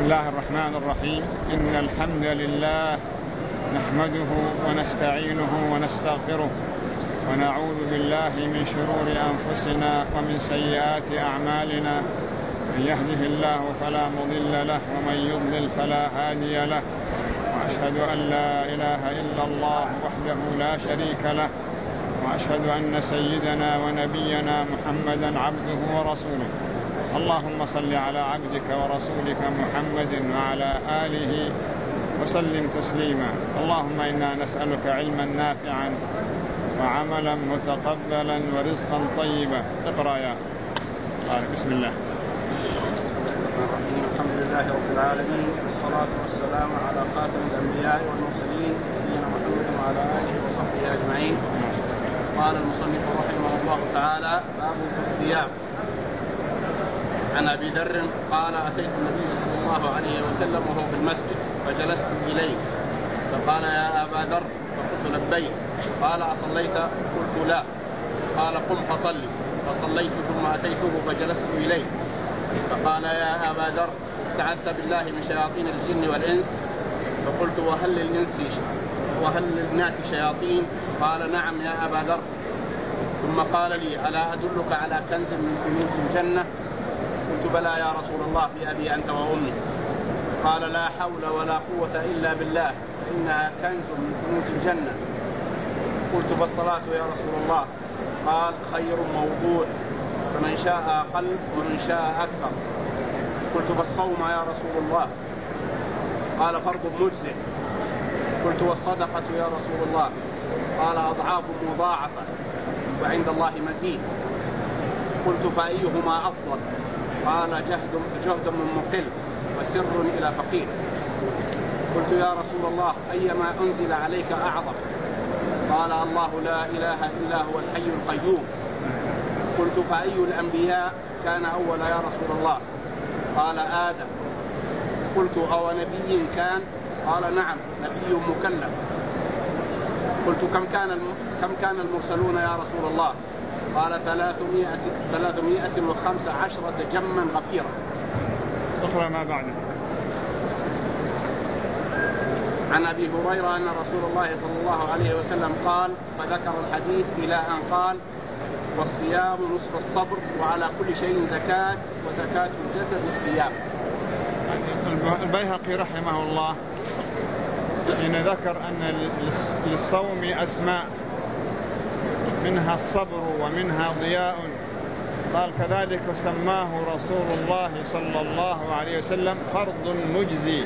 الله الرحمن الرحيم. إن الحمد لله نحمده ونستعينه ونستغفره ونعوذ بالله من شرور أنفسنا ومن سيئات أعمالنا. من يهده الله فلا مضل له ومن يضلل فلا هادي له، وأشهد أن لا إله إلا الله وحده لا شريك له، وأشهد أن سيدنا ونبينا محمدا عبده ورسوله. اللهم صل على عبدك ورسولك محمد وعلى آله وسلم تسليما. اللهم إنا نسألك علما نافعا وعملا متقبلا ورزقا طيبا. اقرأ يا قال. بسم الله. الحمد لله رب العالمين، والصلاة والسلام على خاتم الأنبياء والمرسلين نبينا محمد وعلى آله وصحبه أجمعين. قال المصنف رحمه الله تعالى: باب في الصيام. عن أبي ذر قال: أتيت النبي صلى الله عليه وسلم وهو في المسجد فجلست إليه فقال: يا أبا ذر. فقلت: لبيك. قال: أصليت؟ قلت: لا. قال: قم فصلي. فصليت ثم أتيته فجلست إليه فقال: يا أبا ذر، استعذت بالله من شياطين الجن والإنس؟ فقلت: وهل للناس شياطين؟ قال: نعم يا أبا ذر. ثم قال لي: ألا أدلك على كنز من كنوز الجنة؟ قلت: بلى يا رسول الله، بأبي أنت وأمي. قال: لا حول ولا قوة إلا بالله، إنها كنز من كنوز الجنة. قلت: فالصلاة يا رسول الله؟ قال: خير موضوع، فمن شاء أقل ومن شاء أكثر. قلت: فالصوم يا رسول الله؟ قال: فرض مجزئ. قلت: والصدقة يا رسول الله؟ قال: أضعاف مضاعفة وعند الله مزيد. قلت: فأيهما أفضل؟ قال: جهد من مقل وسر إلى فقير. قلت: يا رسول الله، أيما أنزل عليك أعظم؟ قال: الله لا إله إلا هو الحي القيوم. قلت: فأي الأنبياء كان أول يا رسول الله؟ قال: آدم. قلت: أو نبي كان؟ قال: نعم، نبي مكلم. قلت: كم كان المرسلون يا رسول الله؟ قال: 315 جما غفيرا. اقرأ ما بعده. عن أبي هريرة أن رسول الله صلى الله عليه وسلم قال، فذكر الحديث إلى أن قال: والصيام نصف الصبر، وعلى كل شيء زكاة، وزكاة الجسد الصيام. البيهقي رحمه الله حين ذكر أن للصوم أسماء، منها الصبر ومنها ضياء، قال: كذلك سماه رسول الله صلى الله عليه وسلم فرض مجزي،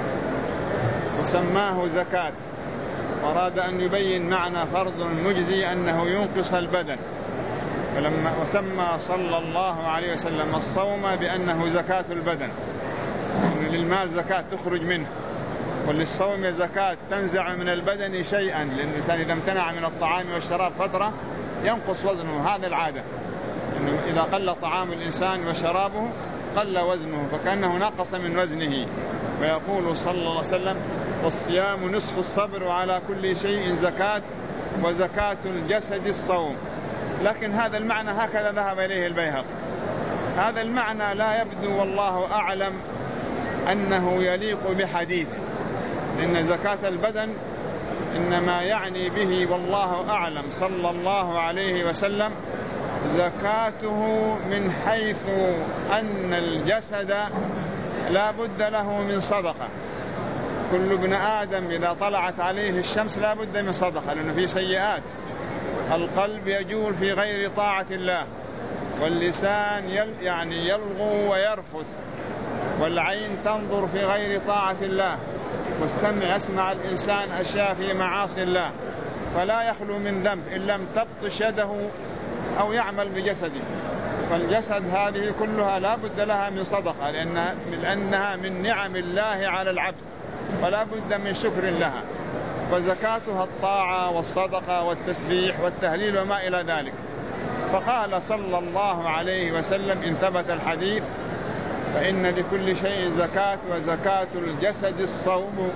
وسماه زكاة، وأراد أن يبين معنى فرض مجزي أنه ينقص البدن. وسمى صلى الله عليه وسلم الصوم بأنه زكاة البدن، أن للمال زكاة تخرج منه، وللصوم زكاة تنزع من البدن شيئا، لأن الإنسان إذا امتنع من الطعام والشراب فترة ينقص وزنه. هذا العادة، إنه إذا قل طعام الإنسان وشرابه قل وزنه، فكأنه نقص من وزنه. ويقول صلى الله عليه وسلم: والصيام نصف الصبر، وعلى كل شيء زكاة، وزكاة الجسد الصوم. لكن هذا المعنى هكذا ذهب إليه البيهقي. هذا المعنى لا يبدو والله أعلم أنه يليق بحديثه، لأن زكاة البدن إنما يعني به والله أعلم صلى الله عليه وسلم زكاته من حيث أن الجسد لا بد له من صدقة. كل ابن آدم إذا طلعت عليه الشمس لا بد من صدقة، لأنه في سيئات. القلب يجول في غير طاعة الله، واللسان يلغو ويرفث، والعين تنظر في غير طاعة الله، والسمع يسمع الإنسان أشياء في معاصي الله، فلا يخلو من ذنب إن لم تبطش يده أو يعمل بجسده. فالجسد هذه كلها لا بد لها من صدقة، لأنها من نعم الله على العبد، فلا بد من شكر لها. وزكاتها الطاعة والصدقة والتسبيح والتهليل وما إلى ذلك. فقال صلى الله عليه وسلم: إن ثبت الحديث فإن لكل شيء زكاة، وزكاة الجسد الصوم.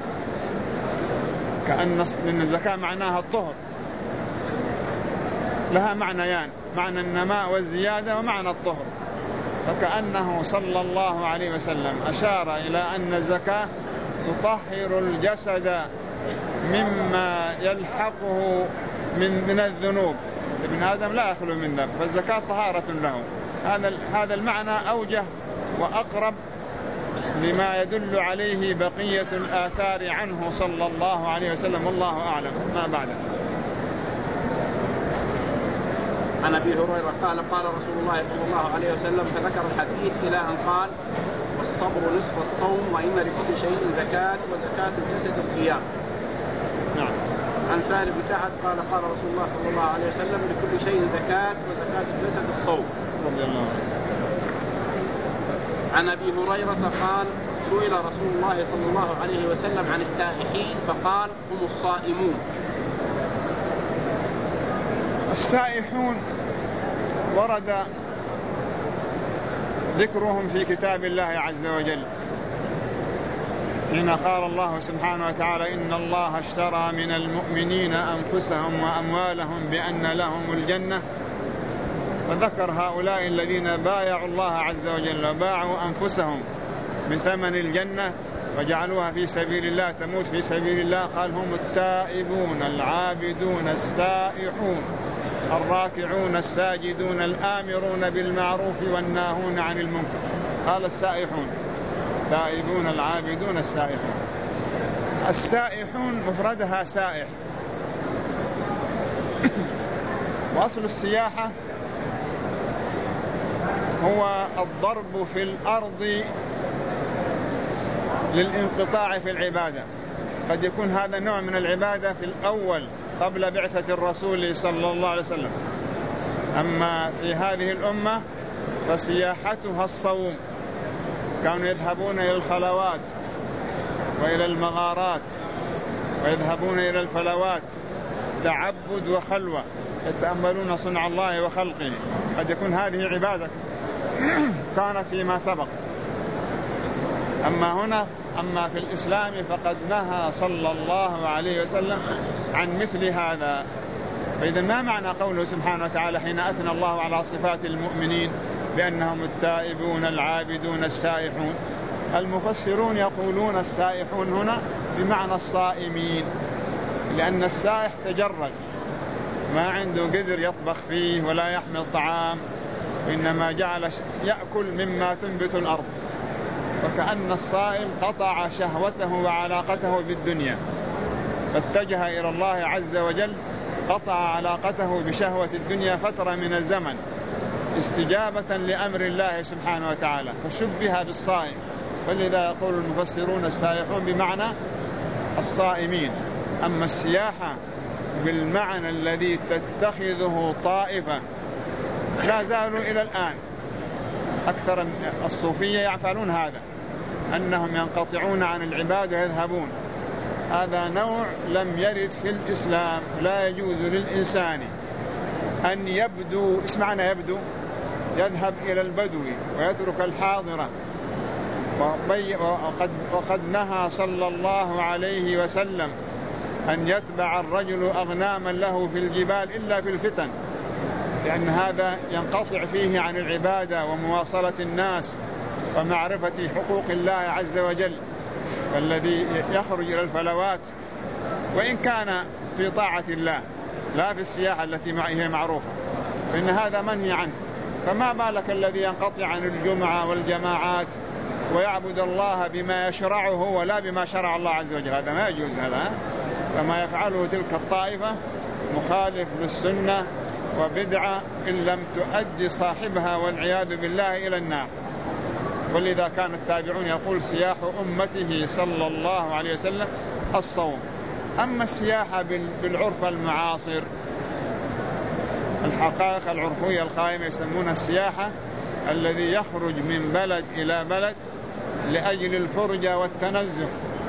لأن الزكاة معناها الطهر، لها معنيان: معنى النماء والزيادة، ومعنى الطهر. فكأنه صلى الله عليه وسلم أشار إلى أن الزكاة تطهر الجسد مما يلحقه من الذنوب. ابن آدم لا يخلو من ذنب، فالزكاة طهارة له. هذا المعنى أوجه وأقرب لما يدل عليه بقية الآثار عنه صلى الله عليه وسلم، والله أعلم. ما بعده. عن أبي هريرة قال قال رسول الله صلى الله عليه وسلم، فذكر الحديث إلى أن قال: والصبر نصف الصوم، وإن لكل شيء زكاة، وزكاة الجسد الصيام. نعم. عن سهل بن سعد قال قال رسول الله صلى الله عليه وسلم: لكل شيء زكاة، وزكاة الجسد الصوم. رضي الله عنه. عن أبي هريرة قال: سئل رسول الله صلى الله عليه وسلم عن السائحين فقال: هم الصائمون. السائحون ورد ذكرهم في كتاب الله عز وجل، حين قال الله سبحانه وتعالى: إن الله اشترى من المؤمنين أنفسهم وأموالهم بأن لهم الجنة، فذكر هؤلاء الذين بايعوا الله عز وجل وباعوا أنفسهم بثمن الجنة وجعلوها في سبيل الله، تموت في سبيل الله. قال: هم التائبون العابدون السائحون الراكعون الساجدون الآمرون بالمعروف والناهون عن المنكر. قال: السائحون، تائبون العابدون السائحون. السائحون مفردها سائح. وأصل السياحة هو الضرب في الأرض للانقطاع في العبادة. قد يكون هذا نوع من العبادة في الأول قبل بعثة الرسول صلى الله عليه وسلم. أما في هذه الأمة فسياحتها الصوم. كانوا يذهبون إلى الخلوات وإلى المغارات ويذهبون إلى الفلوات تعبد وخلوة، يتأملون صنع الله وخلقه. قد يكون هذه عبادة كانت فيما سبق. أما في الإسلام فقد نهى صلى الله عليه وسلم عن مثل هذا. فإذا ما معنى قوله سبحانه وتعالى حين أثنى الله على صفات المؤمنين بأنهم التائبون العابدون السائحون؟ المفسرون يقولون السائحون هنا بمعنى الصائمين، لأن السائح تجرد، ما عنده قدر يطبخ فيه ولا يحمل طعام، وإنما جعل يأكل مما تنبت الأرض. وكأن الصائم قطع شهوته وعلاقته بالدنيا، فاتجه إلى الله عز وجل، قطع علاقته بشهوة الدنيا فترة من الزمن استجابة لأمر الله سبحانه وتعالى، فشبه بالصائم. فلذا يقول المفسرون السائحون بمعنى الصائمين. أما السياحة بالمعنى الذي تتخذه طائفة لا زالوا إلى الآن أكثر الصوفية يفعلون هذا، أنهم ينقطعون عن العبادة ويذهبون. هذا نوع لم يرد في الإسلام. لا يجوز للإنسان أن يبدو، اسمعنا، يبدو، يذهب إلى البدو ويترك الحاضرة. وقد نهى صلى الله عليه وسلم أن يتبع الرجل أغناما له في الجبال إلا في الفتن، لأن هذا ينقطع فيه عن العبادة ومواصلة الناس ومعرفة حقوق الله عز وجل. والذي يخرج إلى الفلوات وإن كان في طاعة الله لا في السياحة التي هي معروفة، فإن هذا منهي عنه. فما بالك الذي ينقطع عن الجمعة والجماعات ويعبد الله بما يشرعه ولا بما شرع الله عز وجل؟ هذا ما يجوز. هذا فما يفعله تلك الطائفة مخالف للسنة وبدعة إن لم تؤدي صاحبها والعياذ بالله إلى النار. ولذا كان التابعون يقول: سياح أمته صلى الله عليه وسلم الصوم. أما السياحة بالعرف المعاصر، الحقائق العرفية القائمة، يسمونها السياحة الذي يخرج من بلد إلى بلد لأجل الفرجة والتنزه.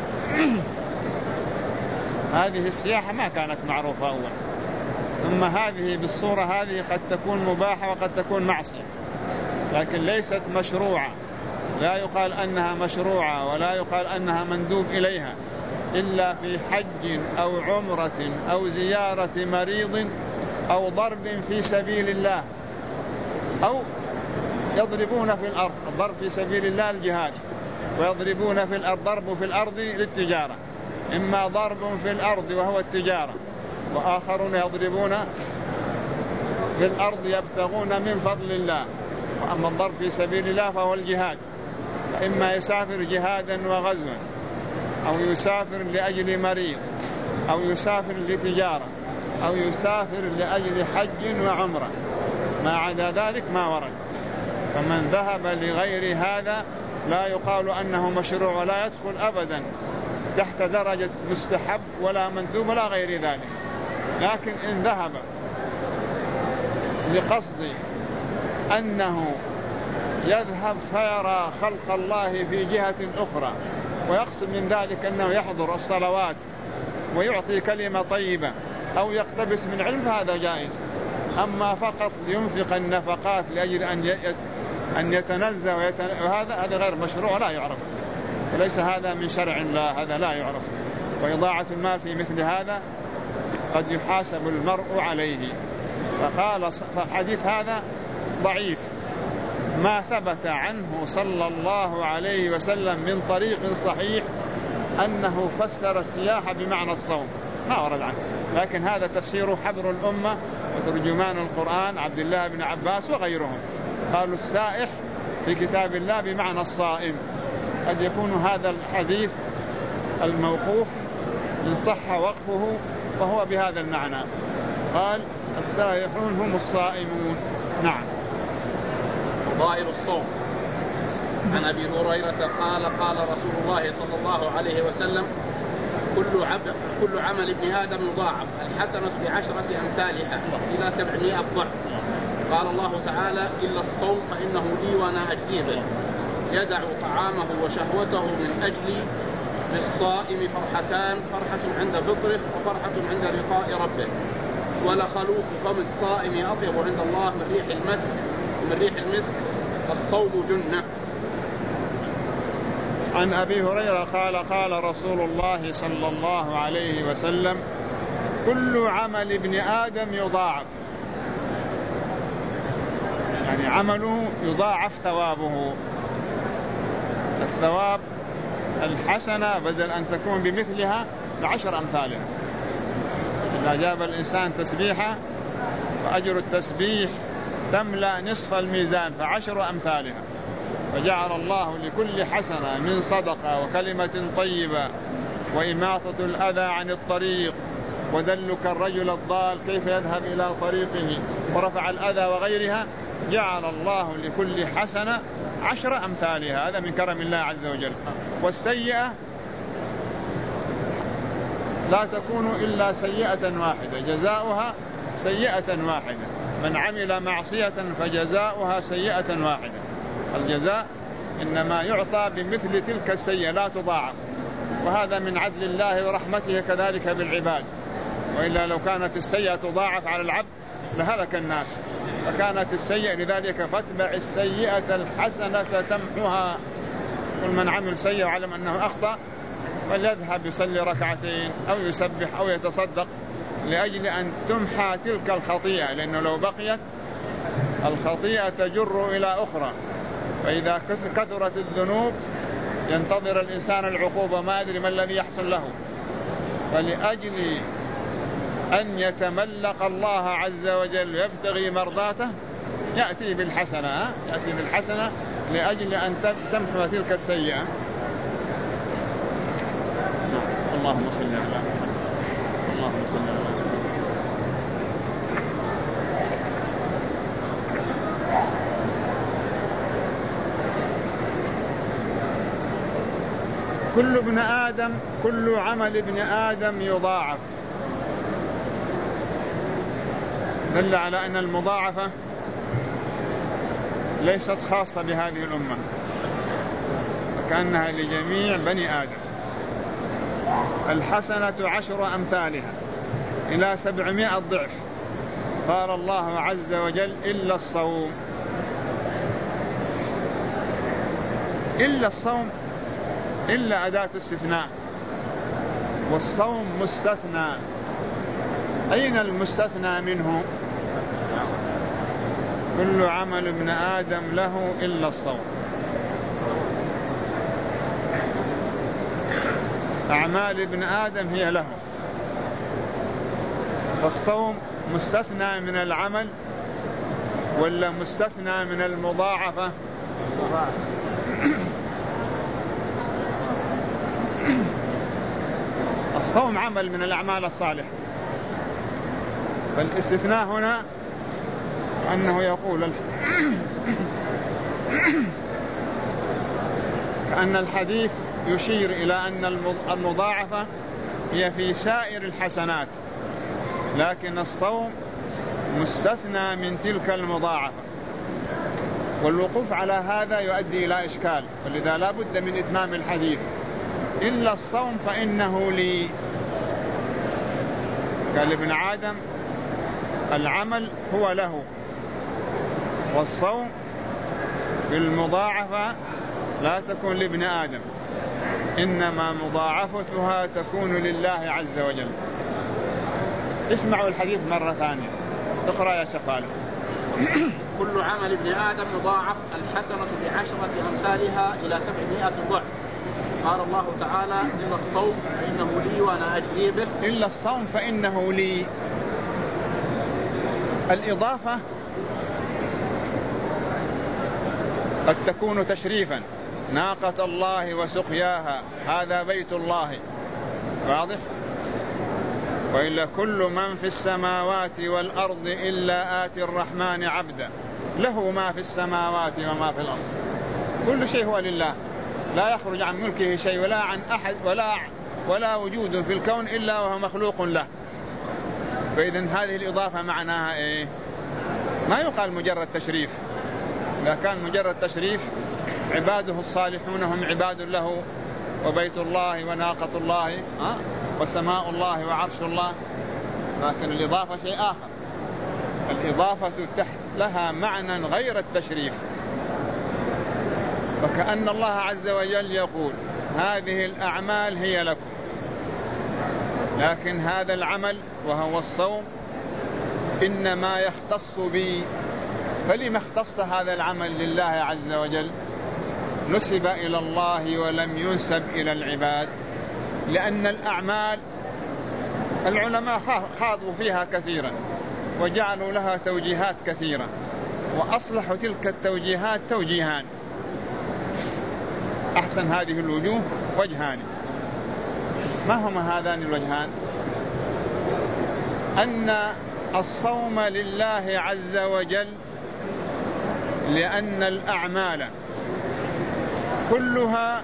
هذه السياحة ما كانت معروفة أولا، ثم هذه بالصورة هذه قد تكون مباحة وقد تكون معصية، لكن ليست مشروعة. لا يقال أنها مشروعة ولا يقال أنها مندوب إليها إلا في حج أو عمرة أو زيارة مريض أو ضرب في سبيل الله أو يضربون في الأرض، الضرب في سبيل الله الجهاد، ويضربون في الأرض، ضرب في الأرض للتجارة، إما ضرب في الأرض وهو التجارة، وآخرون يضربون في الأرض يبتغون من فضل الله. وأما الضرب في سبيل الله فهو الجهاد، فإما يسافر جهادا وغزوا، أو يسافر لأجل مريض، أو يسافر لتجارة، أو يسافر لأجل حج وعمرة، ما عدا ذلك ما ورد. فمن ذهب لغير هذا لا يقال أنه مشروع، ولا يدخل أبدا تحت درجة مستحب ولا مندوب ولا غير ذلك. لكن إن ذهب لقصد أنه يذهب فيرى خلق الله في جهة أخرى، ويقصد من ذلك أنه يحضر الصلوات ويعطي كلمة طيبة أو يقتبس من علم، هذا جائز. أما فقط ينفق النفقات لأجل أن يتنزه هذا غير مشروع، لا يعرف، وليس هذا من شرع الله، هذا لا يعرف. وإضاعة المال في مثل هذا قد يحاسب المرء عليه. فالحديث هذا ضعيف، ما ثبت عنه صلى الله عليه وسلم من طريق صحيح أنه فسر السياحة بمعنى الصوم، ما ورد عنه. لكن هذا تفسير حبر الأمة وترجمان القرآن عبد الله بن عباس وغيرهم، قالوا السائح في كتاب الله بمعنى الصائم. قد يكون هذا الحديث الموقوف إن صح وقفه وهو بهذا المعنى، قال السائحون هم الصائمون. نعم. فضائل الصوم. عن أبي هريرة قال قال رسول الله صلى الله عليه وسلم كل عمل ابن آدم يضاعف، الحسنة ب10 أمثالها إلى 700 ضعف. قال الله تعالى إلا الصوم فإنه لي وأنا أجزي به، يدع طعامه وشهوته من أجلي. للصائم فرحتان، فرحة عند فطره وفرحة عند لقاء ربه، ولخلوف فم الصائم أطيب عند الله من ريح المسك. الصوم جنة. عن أبي هريرة قال قال رسول الله صلى الله عليه وسلم كل عمل ابن آدم يضاعف، يعني عمله يضاعف ثوابه. الثواب الحسنة بدل أن تكون بمثلها ب10 أمثالها. إذا جاب الإنسان تسبيحة فأجر التسبيح تملأ نصف الميزان ف10 أمثالها. فجعل الله لكل حسنة من صدقة وكلمة طيبة وإماطة الأذى عن الطريق ودلك الرجل الضال كيف يذهب إلى طريقه ورفع الأذى وغيرها، جعل الله لكل حسنة 10 أمثالها. هذا من كرم الله عز وجل. والسيئة لا تكون إلا سيئة واحدة، جزاؤها سيئة واحدة. من عمل معصية فجزاؤها سيئة واحدة. الجزاء إنما يعطى بمثل تلك السيئة لا تضاعف، وهذا من عدل الله ورحمته كذلك بالعباد. وإلا لو كانت السيئة تضاعف على العبد لهلك الناس، فكانت السيئة لذلك فاتبع السيئة الحسنة تمحها. كل من عمل سيئة وعلم أنه أخطأ فليذهب يصلي ركعتين أو يسبح أو يتصدق لأجل أن تمحى تلك الخطيئة، لأنه لو بقيت الخطيئة تجر إلى أخرى. فإذا كثرت الذنوب ينتظر الإنسان العقوبة، ما أدري ما الذي يحصل له. فلأجل أن يتملق الله عز وجل ويبتغي مرضاته يأتي بالحسنة لأجل أن تمحو تلك السيئة. اللهم صل على محمد. اللهم صل على محمد. كل عمل ابن آدم يضاعف، دل على أن المضاعفة ليست خاصة بهذه الأمة، وكأنها لجميع بني آدم. الحسنة 10 أمثالها إلى 700 ضعف. قال الله عز وجل إلا الصوم. إلا الصوم، إلا أداة استثناء، والصوم مستثنى. أين المستثنى منه؟ كل عمل ابن آدم له إلا الصوم. أعمال ابن آدم هي له، فالصوم مستثنى من العمل ولا مستثنى من المضاعفة؟ الصوم عمل من الأعمال الصالحة، فالاستثناء هنا أنه يقول كأن الحديث يشير إلى أن المضاعفة هي في سائر الحسنات، لكن الصوم مستثنى من تلك المضاعفة، والوقوف على هذا يؤدي إلى إشكال، ولذا لا بد من إتمام الحديث. إلا الصوم فإنه لي، قال ابن آدم العمل هو له، والصوم بالمضاعفة لا تكون لابن آدم، إنما مضاعفتها تكون لله عز وجل. اسمعوا الحديث مرة ثانية، اقرأ يا شفالة. كل عمل ابن آدم مضاعف، الحسنة ب10 أمثالها إلى 700 ضعف. قال الله تعالى إلا الصوم فإنه لي وأنا أجزي به. إلا الصوم فإنه لي، الإضافة قد تكون تشريفا، ناقة الله وسقياها هذا بيت الله، واضح؟ وإلا كل من في السماوات والأرض إلا آتي الرحمن عبدا له ما في السماوات وما في الأرض، كل شيء هو لله، لا يخرج عن ملكه شيء ولا عن أحد ولا وجود في الكون إلا وهو مخلوق له. فإذن هذه الإضافة معناها إيه؟ ما يقال مجرد تشريف، إذا كان مجرد تشريف عباده الصالحون هم عباد له، وبيت الله وناقة الله وسماء الله وعرش الله، لكن الإضافة شيء آخر، الإضافة تحت لها معنى غير التشريف. وكأن الله عز وجل يقول هذه الأعمال هي لكم، لكن هذا العمل وهو الصوم إنما يختص بي. فلما اختص هذا العمل لله عز وجل؟ نسب إلى الله ولم ينسب إلى العباد، لأن الأعمال العلماء خاضوا فيها كثيرا وجعلوا لها توجيهات كثيرة، وأصلحوا تلك التوجيهات توجيهان، أحسن هذه الوجوه وجهان. ما هما هذان الوجهان؟ أن الصوم لله عز وجل لأن الأعمال كلها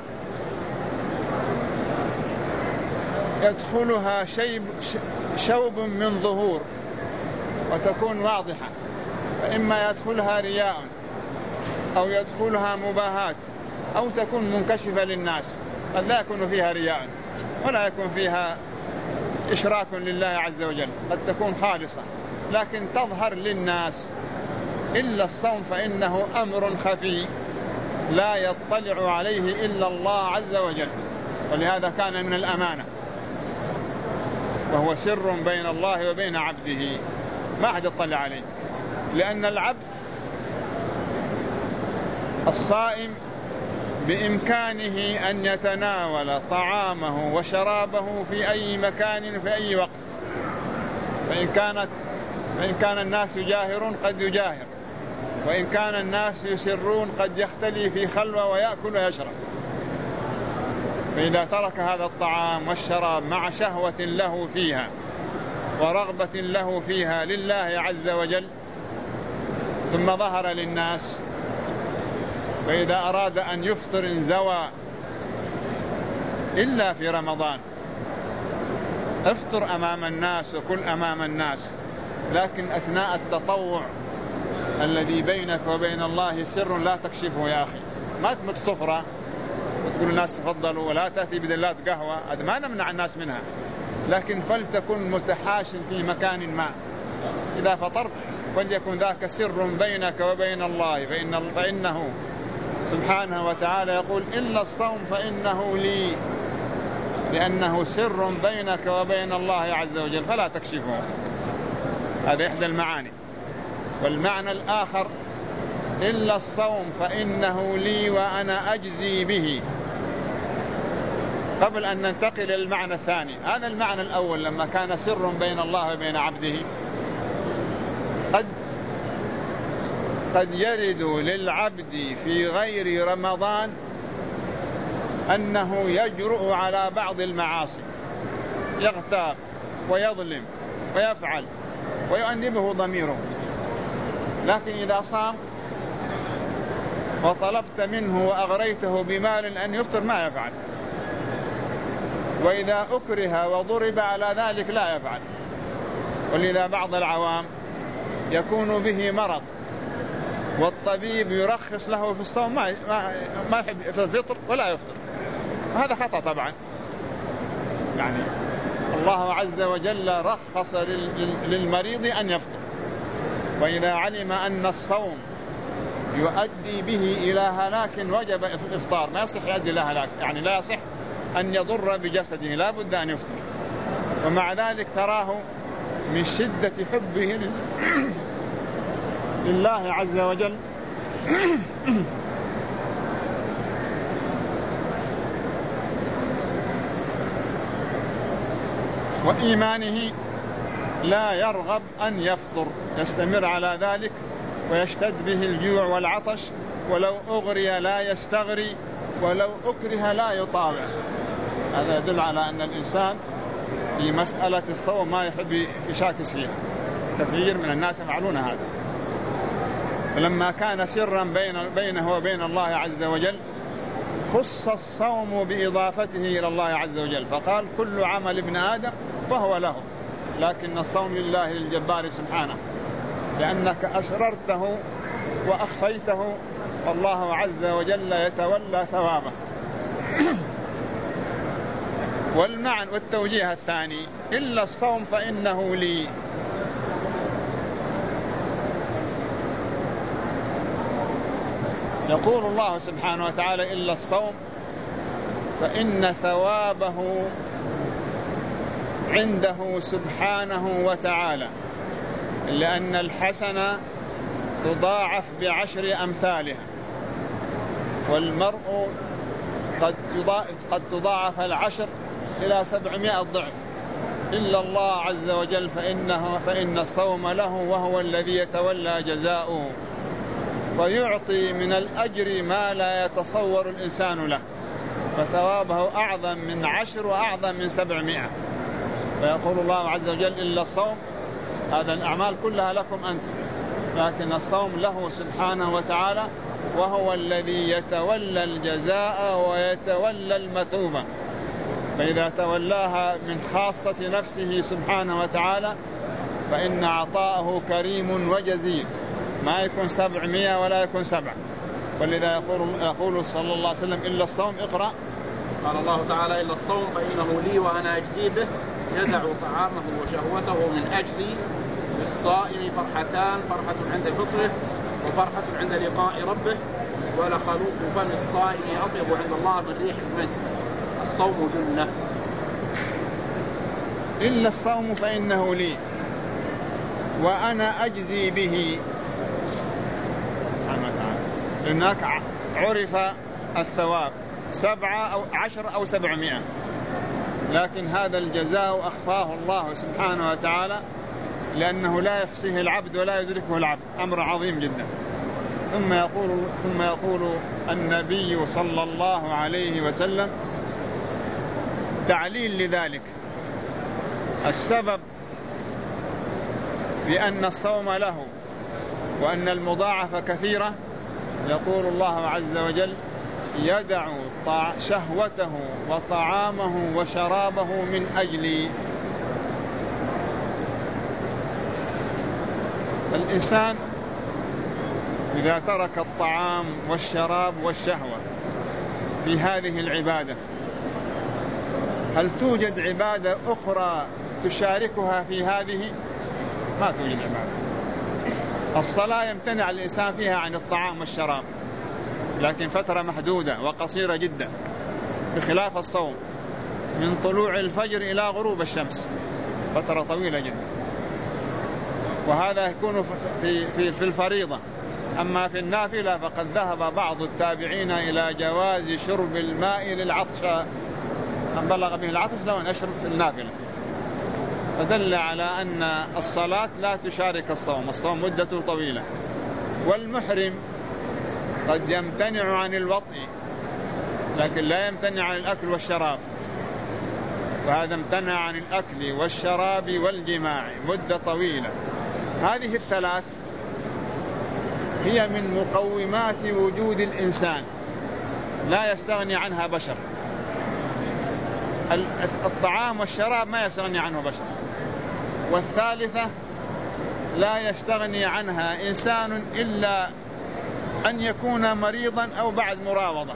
يدخلها شوب من ظهور وتكون واضحة، فإما يدخلها رياء أو يدخلها مباهات أو تكون منكشفة للناس، قد لا يكون فيها رياء ولا يكون فيها إشراك لله عز وجل، قد تكون خالصة لكن تظهر للناس. إلا الصوم فإنه أمر خفي لا يطلع عليه إلا الله عز وجل، ولهذا كان من الأمانة، وهو سر بين الله وبين عبده ما أحد يطلع عليه، لأن العبد الصائم بإمكانه أن يتناول طعامه وشرابه في أي مكان في أي وقت، فإن كان الناس يجاهرون قد يجاهر، وإن كان الناس يسرون قد يختلي في خلوة ويأكل ويشرب. فإذا ترك هذا الطعام والشراب مع شهوة له فيها ورغبة له فيها لله عز وجل ثم ظهر للناس، فإذا أراد أن يفطر انزوى إلا في رمضان، افطر أمام الناس وكل أمام الناس، لكن أثناء التطوع الذي بينك وبين الله سر لا تكشفه يا أخي، ما تمت صفرة وتقول الناس تفضلوا، ولا تأتي بدلات قهوة، هذا ما نمنع الناس منها، لكن فلتكن متحاشٍ في مكان ما. إذا فطرت فليكن ذاك سر بينك وبين الله، فإنه سبحانه وتعالى يقول إلا الصوم فإنه لي، لأنه سر بينك وبين الله عز وجل فلا تكشفه. هذا إحدى المعاني. والمعنى الآخر إلا الصوم فإنه لي وأنا أجزي به. قبل أن ننتقل للمعنى الثاني، هذا المعنى الأول لما كان سر بين الله وبين عبده، قد يرد للعبد في غير رمضان أنه يجرؤ على بعض المعاصي، يغتاب ويظلم ويفعل ويؤنبه ضميره، لكن إذا صام وطلبت منه وأغريته بمال أن يفطر ما يفعل، وإذا أكره وضرب على ذلك لا يفعل. ولذا بعض العوام يكون به مرض والطبيب يرخص له في الصوم ما يحب في الفطر ولا يفطر، هذا خطأ طبعا. يعني الله عز وجل رخص للمريض أن يفطر، وإذا علم أن الصوم يؤدي به إلى هلاك وجب الإفطار، ما يصح يؤدي إلى هلاك، يعني لا يصح أن يضر بجسده، لا بد أن يفطر. ومع ذلك تراه من شدة حبه لله عز وجل وإيمانه لا يرغب أن يفطر، يستمر على ذلك ويشتد به الجوع والعطش، ولو أغري لا يستغري، ولو أكره لا يطاوع. هذا يدل على أن الإنسان في مسألة الصوم ما يحب يشاكس فيها، كثير من الناس يفعلون هذا. فلما كان سرا بينه وبين الله عز وجل خص الصوم بإضافته إلى الله عز وجل، فقال كل عمل ابن آدم فهو له، لكن الصوم لله للجبار سبحانه، لأنك أسررته وأخفيته، والله عز وجل يتولى ثوابه. والمعنى والتوجيه الثاني إلا الصوم فإنه لي، يقول الله سبحانه وتعالى إلا الصوم فإن ثوابه عنده سبحانه وتعالى، لأن الحسنة تضاعف ب10 أمثالها، والمرء قد تضاعف 10 إلى 700 ضعف. إلا الله عز وجل فإن الصوم له وهو الذي يتولى جزاؤه، ويعطي من الأجر ما لا يتصور الإنسان له، فثوابه أعظم من 10 وأعظم من 700. فيقول الله عز وجل إلا الصوم، هذا الأعمال كلها لكم أنتم، لكن الصوم له سبحانه وتعالى، وهو الذي يتولى الجزاء ويتولى المثوبة. فإذا تولاها من خاصة نفسه سبحانه وتعالى فإن عطاءه كريم وجزيل، ما يكون 700 ولا يكون 7. ولذا يقول صلى الله عليه وسلم إلا الصوم. اقرأ. قال الله تعالى إلا الصوم فإنه لي وأنا أجزي به، يدع طعامه وشهوته من أجلي، للصائم فرحتان، فرحة عند فطره وفرحة عند لقاء ربه، ولخلوف فم الصائم أطيب عند الله من ريح المسك، الصوم جنة. إلا الصوم فإنه لي وأنا أجزي به، لأنك عرف الثواب 7 أو 10 أو 700، لكن هذا الجزاء أخفاه الله سبحانه وتعالى، لأنه لا يحصيه العبد ولا يدركه العبد، أمر عظيم جدا. ثم يقول النبي صلى الله عليه وسلم تعليل لذلك، السبب بأن الصوم له وأن المضاعفة كثيرة، يقول الله عز وجل يدع شهوته وطعامه وشرابه من أجلي. الإنسان إذا ترك الطعام والشراب والشهوة في هذه العبادة، هل توجد عبادة أخرى تشاركها في هذه؟ ما توجد عبادة. الصلاة يمتنع الإنسان فيها عن الطعام والشراب، لكن فترة محدودة وقصيرة جدا، بخلاف الصوم من طلوع الفجر إلى غروب الشمس، فترة طويلة جدا. وهذا يكون في الفريضة، أما في النافلة فقد ذهب بعض التابعين إلى جواز شرب الماء للعطش، من بلغ به العطش لو أن يشرب في النافلة، فدل على أن الصلاة لا تشارك الصوم، الصوم مدته طويلة. والمحرم قد يمتنع عن الوطء لكن لا يمتنع عن الأكل والشراب، وهذا امتنع عن الأكل والشراب والجماع مدة طويلة. هذه الثلاث هي من مقومات وجود الإنسان لا يستغني عنها بشر. الطعام والشراب ما يستغني عنه بشر، والثالثة لا يستغني عنها إنسان إلا أن يكون مريضا أو بعد مراوضة،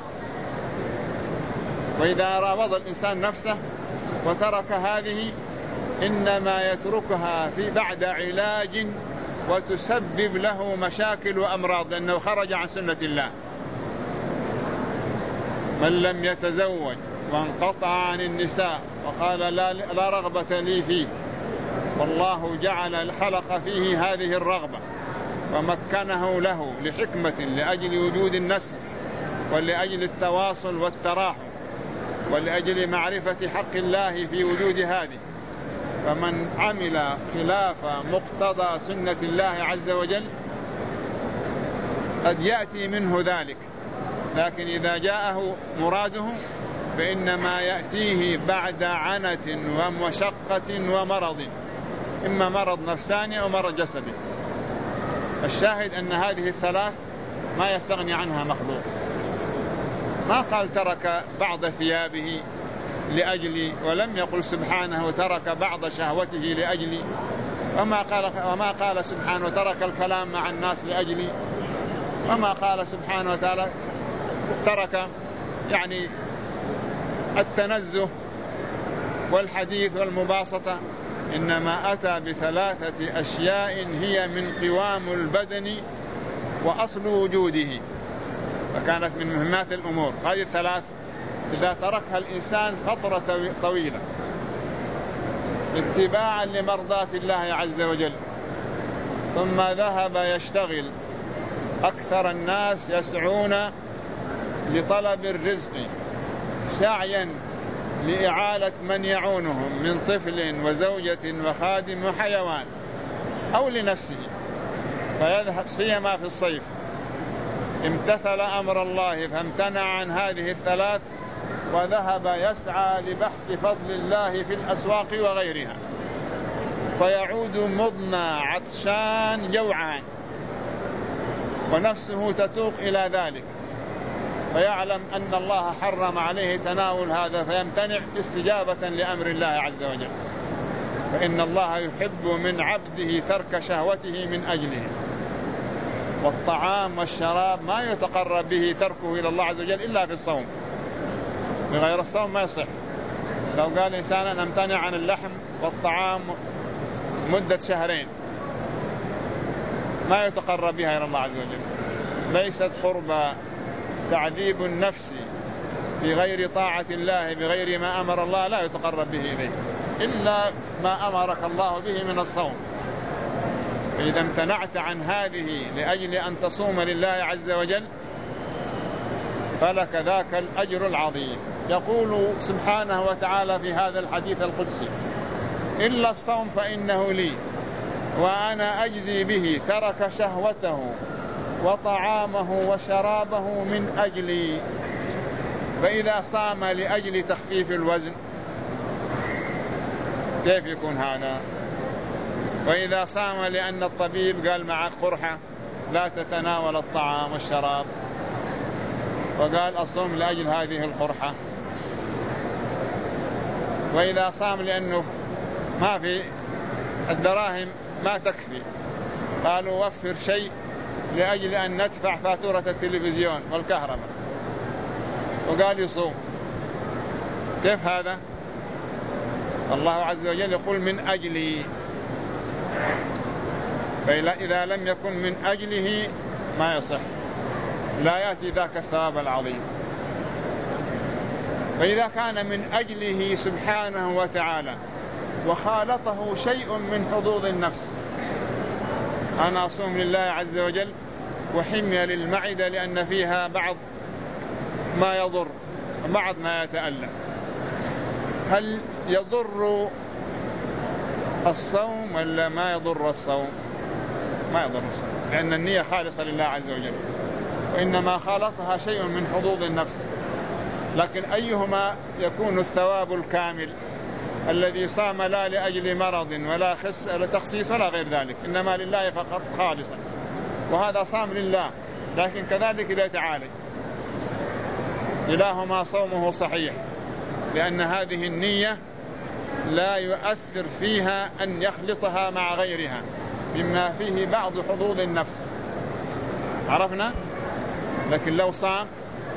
وإذا راوض الإنسان نفسه وترك هذه إنما يتركها في بعد علاج وتسبب له مشاكل وأمراض لأنه خرج عن سنة الله. من لم يتزوج وانقطع عن النساء وقال لا رغبة لي فيه، والله جعل خلق فيه هذه الرغبة ومكنه له لحكمة لأجل وجود النسل ولأجل التواصل والتراحم ولأجل معرفة حق الله في وجود هذه، فمن عمل خلاف مقتضى سنة الله عز وجل قد يأتي منه ذلك، لكن إذا جاءه مراده فإنما يأتيه بعد عنة ومشقة ومرض، إما مرض نفساني أو مرض جسدي. الشاهد أن هذه الثلاث ما يستغني عنها مخلوق. ما قال ترك بعض ثيابه لأجلي، ولم يقل سبحانه ترك بعض شهوته لأجلي، وما قال سبحانه ترك الكلام مع الناس لأجلي، وما قال سبحانه وتعالى ترك يعني التنزه والحديث والمباسطة، إنما أتى بثلاثة أشياء هي من قوام البدن وأصل وجوده، فكانت من مهمات الأمور. هذه الثلاث إذا تركها الإنسان فترة طويلة اتباعا لمرضاة الله عز وجل ثم ذهب يشتغل، أكثر الناس يسعون لطلب الرزق سعيا لإعالة من يعونهم من طفل وزوجة وخادم وحيوان أو لنفسه، فيذهب سيما في الصيف امتثل أمر الله فامتنع عن هذه الثلاث وذهب يسعى لبحث فضل الله في الأسواق وغيرها، فيعود مضنى عطشان جوعان ونفسه تتوق إلى ذلك، فيعلم أن الله حرم عليه تناول هذا فيمتنع استجابة لأمر الله عز وجل، فإن الله يحب من عبده ترك شهوته من أجله. والطعام والشراب ما يتقرب به تركه إلى الله عز وجل إلا في الصوم، بغير الصوم ما يصح. لو قال إنسان أنا امتنع عن اللحم والطعام مدة شهرين ما يتقرب بها إلى الله عز وجل، ليست قربى تعذيب النفس في غير طاعة الله بغير ما أمر الله لا يتقرب به إليه إلا ما أمرك الله به من الصوم. فإذا امتنعت عن هذه لأجل أن تصوم لله عز وجل فلك ذاك الأجر العظيم. يقول سبحانه وتعالى في هذا الحديث القدسي إلا الصوم فإنه لي وأنا أجزي به، ترك شهوته وطعامه وشرابه من أجلي. فإذا صام لأجل تخفيف الوزن كيف يكون هذا؟ وإذا صام لأن الطبيب قال معك قرحة لا تتناول الطعام والشراب وقال الصوم لأجل هذه القرحة، وإذا صام لأنه ما في الدراهم ما تكفي قالوا وفر شيء لأجل أن ندفع فاتورة التلفزيون والكهرباء وقال يصوم، كيف هذا؟ الله عز وجل يقول من أجلي، فإذا لم يكن من أجله ما يصح، لا يأتي ذاك الثواب العظيم. فإذا كان من أجله سبحانه وتعالى وخالطه شيء من حظوظ النفس، أنا أصوم لله عز وجل وحمية للمعدة لأن فيها بعض ما يضر بعض ما يتألم. هل يضر الصوم ولا ما يضر الصوم؟ ما يضر الصوم، لأن النية خالصة لله عز وجل، وإنما خالطها شيء من حظوظ النفس. لكن أيهما يكون الثواب الكامل؟ الذي صام لا لأجل مرض ولا تخصيص ولا غير ذلك، إنما لله فقط خالصا، وهذا صام لله لكن كذلك لا يتعالج. كلاهما صومه صحيح، لأن هذه النية لا يؤثر فيها أن يخلطها مع غيرها مما فيه بعض حظوظ النفس، عرفنا. لكن لو صام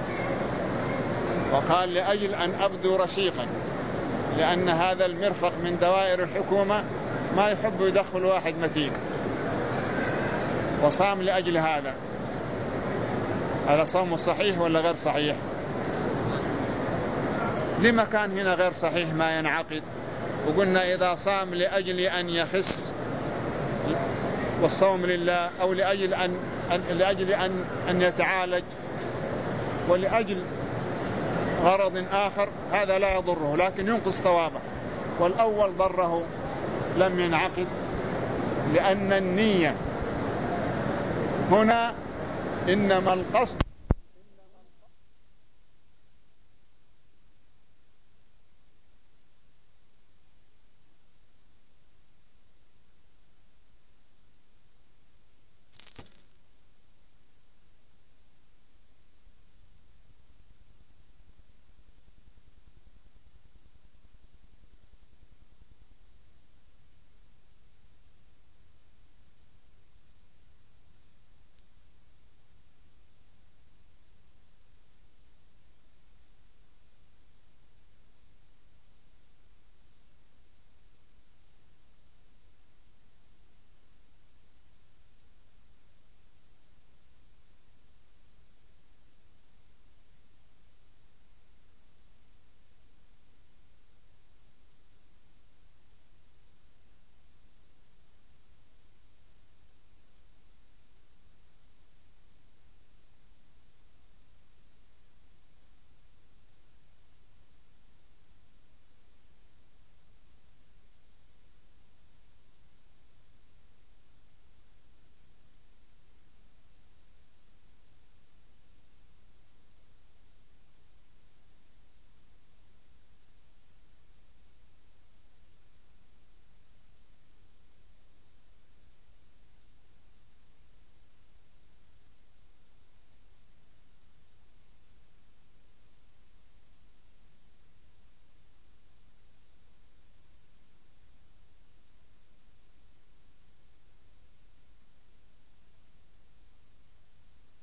وقال لأجل أن أبدو رشيقا، لأن هذا المرفق من دوائر الحكومة ما يحب يدخل واحد متين، وصام لأجل هذا صوم صحيح ولا غير صحيح؟ لما كان هنا غير صحيح ما ينعقد؟ وقلنا إذا صام لأجل أن يخس والصوم لله، أو لأجل أن يتعالج ولأجل غرض آخر، هذا لا يضره لكن ينقص ثوابه. والأول ضره لم ينعقد، لأن النية هنا إنما القصد